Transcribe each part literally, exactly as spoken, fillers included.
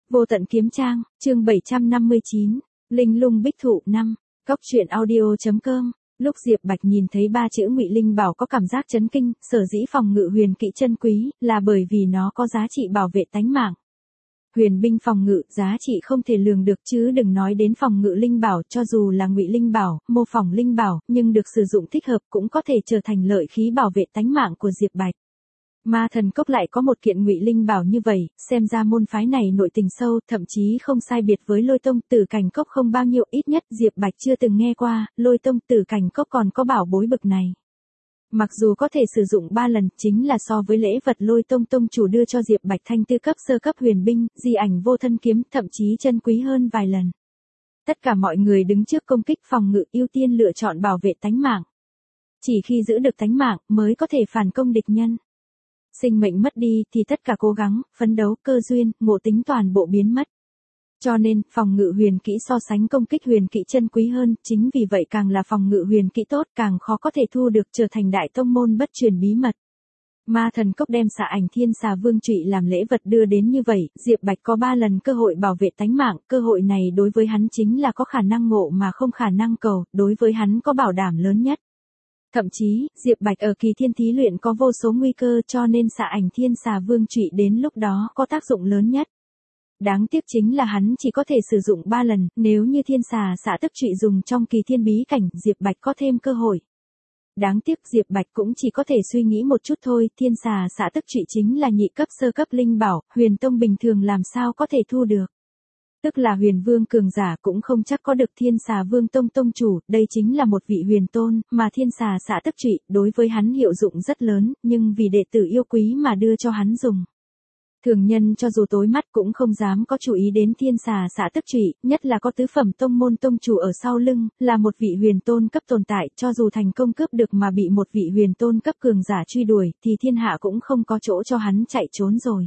Vô tận kiếm trang, chương bảy trăm năm mươi chín, Linh lung bích thụ năm, Cóc truyện audio.com. Lúc Diệp Bạch nhìn thấy ba chữ Ngụy Linh Bảo có cảm giác chấn kinh, sở dĩ phòng ngự huyền kỹ chân quý, là bởi vì nó có giá trị bảo vệ tánh mạng. Huyền binh phòng ngự, giá trị không thể lường được chứ đừng nói đến phòng ngự linh bảo, cho dù là Ngụy Linh Bảo, mô phỏng linh bảo, nhưng được sử dụng thích hợp cũng có thể trở thành lợi khí bảo vệ tánh mạng của Diệp Bạch. Ma Thần Cốc lại có một kiện Ngụy Linh Bảo như vậy, xem ra môn phái này nội tình sâu, thậm chí không sai biệt với Lôi Tông. Tử Cảnh Cốc không bao nhiêu, ít nhất Diệp Bạch chưa từng nghe qua, Lôi Tông Tử Cảnh Cốc còn có bảo bối bực này. Mặc dù có thể sử dụng ba lần, chính là so với lễ vật Lôi Tông tông chủ đưa cho Diệp Bạch thanh tư cấp sơ cấp huyền binh, di ảnh vô thân kiếm, thậm chí chân quý hơn vài lần. Tất cả mọi người đứng trước công kích phòng ngự ưu tiên lựa chọn bảo vệ tánh mạng. Chỉ khi giữ được tánh mạng mới có thể phản công địch nhân. Sinh mệnh mất đi thì tất cả cố gắng, phấn đấu, cơ duyên, ngộ tính toàn bộ biến mất. Cho nên, phòng ngự huyền kỹ so sánh công kích huyền kỹ chân quý hơn, chính vì vậy càng là phòng ngự huyền kỹ tốt càng khó có thể thu được trở thành đại tông môn bất truyền bí mật. Ma Thần Cốc đem Xà Ảnh Thiên Xà Vương Trụy làm lễ vật đưa đến như vậy, Diệp Bạch có ba lần cơ hội bảo vệ tánh mạng, cơ hội này đối với hắn chính là có khả năng ngộ mà không khả năng cầu, đối với hắn có bảo đảm lớn nhất. Thậm chí, Diệp Bạch ở kỳ thiên thí luyện có vô số nguy cơ cho nên Xà Ảnh Thiên Xà Vương Trụy đến lúc đó có tác dụng lớn nhất. Đáng tiếc chính là hắn chỉ có thể sử dụng ba lần, nếu như Thiên Xà Xả Tức Trụy dùng trong kỳ thiên bí cảnh, Diệp Bạch có thêm cơ hội. Đáng tiếc Diệp Bạch cũng chỉ có thể suy nghĩ một chút thôi, Thiên Xà Xả Tức Trụy chính là nhị cấp sơ cấp linh bảo, huyền tông bình thường làm sao có thể thu được. Tức là huyền vương cường giả cũng không chắc có được Thiên Xà Vương tông tông chủ, đây chính là một vị huyền tôn, mà Thiên Xà Xả Tức Trụy đối với hắn hiệu dụng rất lớn, nhưng vì đệ tử yêu quý mà đưa cho hắn dùng. Thường nhân cho dù tối mắt cũng không dám có chú ý đến Thiên Xà Xả Tức Trụy, nhất là có tứ phẩm tông môn tông chủ ở sau lưng, là một vị huyền tôn cấp tồn tại, cho dù thành công cướp được mà bị một vị huyền tôn cấp cường giả truy đuổi, thì thiên hạ cũng không có chỗ cho hắn chạy trốn rồi.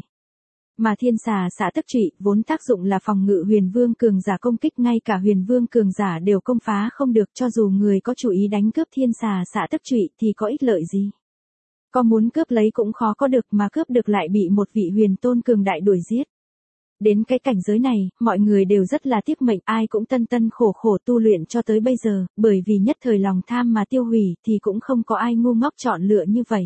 Mà Thiên Xà Xả Tức Trụy vốn tác dụng là phòng ngự huyền vương cường giả công kích, ngay cả huyền vương cường giả đều công phá không được, cho dù người có chủ ý đánh cướp Thiên Xà Xả Tức Trụy thì có ích lợi gì. Có muốn cướp lấy cũng khó có được, mà cướp được lại bị một vị huyền tôn cường đại đuổi giết. Đến cái cảnh giới này, mọi người đều rất là tiếc mệnh, ai cũng tân tân khổ khổ tu luyện cho tới bây giờ, bởi vì nhất thời lòng tham mà tiêu hủy thì cũng không có ai ngu ngốc chọn lựa như vậy.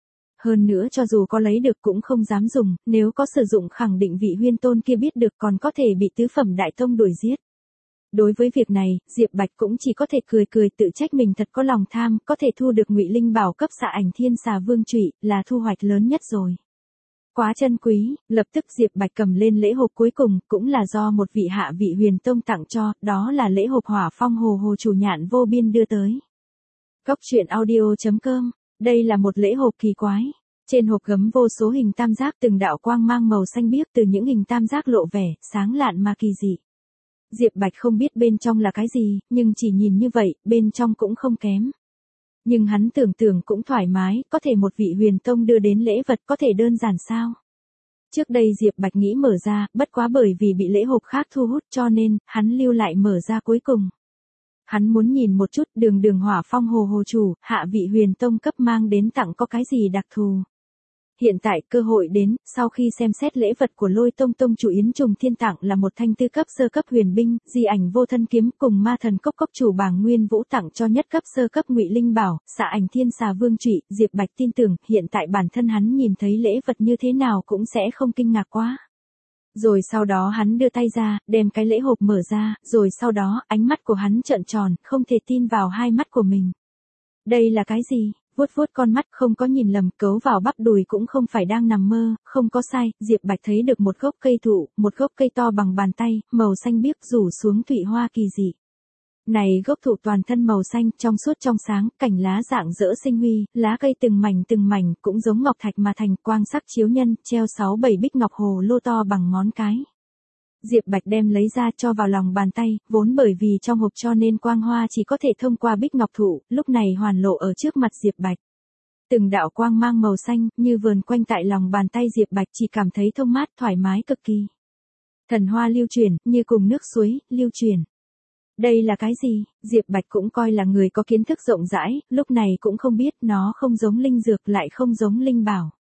Hơn nữa cho dù có lấy được cũng không dám dùng, nếu có sử dụng khẳng định vị huyền tôn kia biết được còn có thể bị tứ phẩm đại tông đuổi giết. Đối với việc này, Diệp Bạch cũng chỉ có thể cười cười tự trách mình thật có lòng tham, có thể thu được Ngụy Linh Bảo cấp Xà Ảnh Thiên Xà Vương Trụy, là thu hoạch lớn nhất rồi. Quá chân quý, lập tức Diệp Bạch cầm lên lễ hộp cuối cùng, cũng là do một vị hạ vị huyền tông tặng cho, đó là lễ hộp Hỏa Phong Hồ Hồ Chủ Nhạn Vô Biên đưa tới. Cóc truyện audio.com, đây là một lễ hộp kỳ quái. Trên hộp gấm vô số hình tam giác từng đạo quang mang màu xanh biếc, từ những hình tam giác lộ vẻ, sáng lạn mà kỳ dị. Diệp Bạch không biết bên trong là cái gì, nhưng chỉ nhìn như vậy, bên trong cũng không kém. Nhưng hắn tưởng tượng cũng thoải mái, có thể một vị huyền tông đưa đến lễ vật có thể đơn giản sao? Trước đây Diệp Bạch nghĩ mở ra, bất quá bởi vì bị lễ hộp khác thu hút cho nên, hắn lưu lại mở ra cuối cùng. Hắn muốn nhìn một chút đường đường Hỏa Phong Hồ Hồ Chủ, hạ vị huyền tông cấp mang đến tặng có cái gì đặc thù. Hiện tại cơ hội đến, sau khi xem xét lễ vật của Lôi Tông tông chủ Yến Trùng Thiên tặng là một thanh tư cấp sơ cấp huyền binh, di ảnh vô thân kiếm, cùng Ma Thần Cốc cốc chủ Bàng Nguyên Vũ tặng cho nhất cấp sơ cấp Ngụy Linh Bảo, Xà Ảnh Thiên Xà Vương Trụy, Diệp Bạch tin tưởng, hiện tại bản thân hắn nhìn thấy lễ vật như thế nào cũng sẽ không kinh ngạc quá. Rồi sau đó hắn đưa tay ra, đem cái lễ hộp mở ra, rồi sau đó, ánh mắt của hắn trợn tròn, không thể tin vào hai mắt của mình. Đây là cái gì? Vuốt vuốt con mắt, không có nhìn lầm, cấu vào bắp đùi cũng không phải đang nằm mơ, không có sai, Diệp Bạch thấy được một gốc cây thụ, một gốc cây to bằng bàn tay, màu xanh biếc rủ xuống thụy hoa kỳ dị. Này gốc thụ toàn thân màu xanh, trong suốt trong sáng, cành lá rạng rỡ sinh huy, lá cây từng mảnh từng mảnh, cũng giống ngọc thạch mà thành, quang sắc chiếu nhân, treo sáu bảy bích ngọc hồ lô to bằng ngón cái. Diệp Bạch đem lấy ra cho vào lòng bàn tay, vốn bởi vì trong hộp cho nên quang hoa chỉ có thể thông qua bích ngọc thụ, lúc này hoàn lộ ở trước mặt Diệp Bạch. Từng đạo quang mang màu xanh, như vườn quanh tại lòng bàn tay Diệp Bạch, chỉ cảm thấy thông mát thoải mái cực kỳ. Thần hoa lưu chuyển, như cùng nước suối, lưu chuyển. Đây là cái gì? Diệp Bạch cũng coi là người có kiến thức rộng rãi, lúc này cũng không biết, nó không giống linh dược lại không giống linh bảo.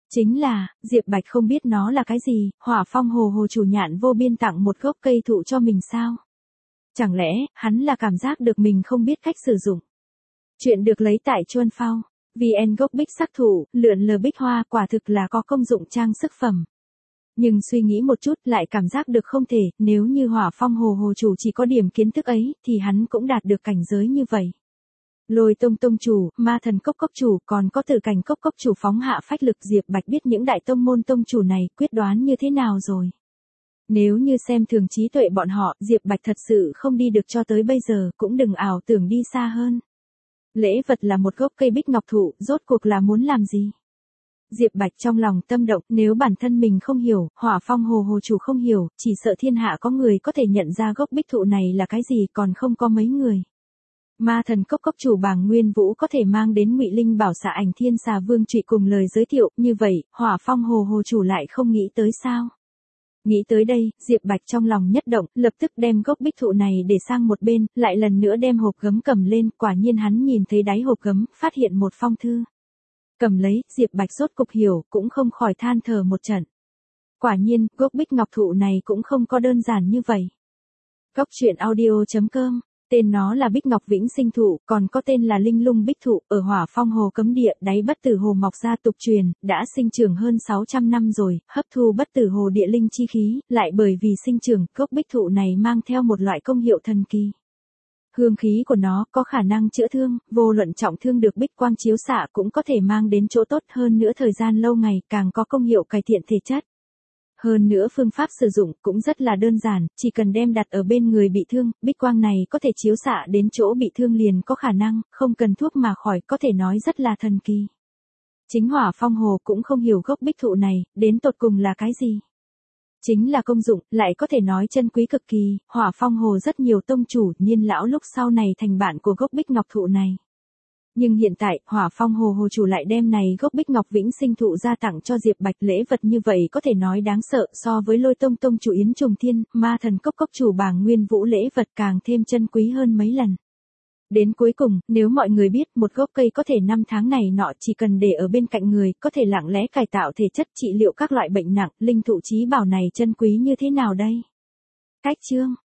Chính là, Diệp Bạch không biết nó là cái gì, Hỏa Phong Hồ Hồ chủ Nhạn Vô Biên tặng một gốc cây thụ cho mình sao? Chẳng lẽ, hắn là cảm giác được mình không biết cách sử dụng? Chuyện được lấy tại Chuân Phao. vê en gốc bích sắc thụ, lượn lờ bích hoa quả thực là có công dụng trang sức phẩm. Nhưng suy nghĩ một chút lại cảm giác được không thể, nếu như Hỏa Phong Hồ Hồ chủ chỉ có điểm kiến thức ấy, thì hắn cũng đạt được cảnh giới như vậy. Lôi Tông Tông chủ, Ma Thần Cốc Cốc chủ, còn có Tử Cảnh Cốc Cốc chủ phóng hạ phách lực, Diệp Bạch biết những đại tông môn tông chủ này quyết đoán như thế nào rồi. Nếu như xem thường trí tuệ bọn họ, Diệp Bạch thật sự không đi được cho tới bây giờ, cũng đừng ảo tưởng đi xa hơn. Lễ vật là một gốc cây bích ngọc thụ, rốt cuộc là muốn làm gì? Diệp Bạch trong lòng tâm động, nếu bản thân mình không hiểu, Hỏa Phong Hồ Hồ chủ không hiểu, chỉ sợ thiên hạ có người có thể nhận ra gốc bích thụ này là cái gì, còn không có mấy người. Ma Thần Cốc Cốc chủ Bàng Nguyên Vũ có thể mang đến Ngụy Linh Bảo Xà Ảnh Thiên Xà Vương Trụy cùng lời giới thiệu, như vậy, Hỏa Phong Hồ Hồ chủ lại không nghĩ tới sao? Nghĩ tới đây, Diệp Bạch trong lòng nhất động, lập tức đem gốc bích thụ này để sang một bên, lại lần nữa đem hộp gấm cầm lên, quả nhiên hắn nhìn thấy đáy hộp gấm, phát hiện một phong thư. Cầm lấy, Diệp Bạch rốt cục hiểu, cũng không khỏi than thở một trận. Quả nhiên, gốc bích ngọc thụ này cũng không có đơn giản như vậy. Góc truyện audio chấm com, tên nó là Bích Ngọc Vĩnh Sinh Thụ, còn có tên là Linh Lung Bích Thụ, ở Hỏa Phong Hồ cấm địa, đáy bất tử hồ mọc ra tục truyền, đã sinh trưởng hơn sáu trăm năm rồi, hấp thu bất tử hồ địa linh chi khí, lại bởi vì sinh trưởng, gốc bích thụ này mang theo một loại công hiệu thần kỳ. Hương khí của nó có khả năng chữa thương, vô luận trọng thương được bích quang chiếu xạ cũng có thể mang đến chỗ tốt hơn nữa, thời gian lâu ngày càng có công hiệu cải thiện thể chất. Hơn nữa phương pháp sử dụng cũng rất là đơn giản, chỉ cần đem đặt ở bên người bị thương, bích quang này có thể chiếu xạ đến chỗ bị thương liền có khả năng, không cần thuốc mà khỏi, có thể nói rất là thần kỳ. Chính Hỏa Phong Hồ cũng không hiểu gốc bích thụ này, đến tột cùng là cái gì. Chính là công dụng, lại có thể nói chân quý cực kỳ, Hỏa Phong Hồ rất nhiều tông chủ, Nhiên lão lúc sau này thành bạn của gốc bích ngọc thụ này. Nhưng hiện tại, Hỏa Phong Hồ Hồ chủ lại đem này gốc bích ngọc vĩnh sinh thụ ra tặng cho Diệp Bạch, lễ vật như vậy có thể nói đáng sợ, so với Lôi Tông Tông chủ Yến Trùng Thiên, Ma Thần Cốc Cốc chủ Bàng Nguyên Vũ lễ vật càng thêm chân quý hơn mấy lần. Đến cuối cùng, nếu mọi người biết một gốc cây có thể năm tháng này nọ chỉ cần để ở bên cạnh người, có thể lặng lẽ cải tạo thể chất, trị liệu các loại bệnh nặng, linh thụ chí bảo này chân quý như thế nào đây? Cách chương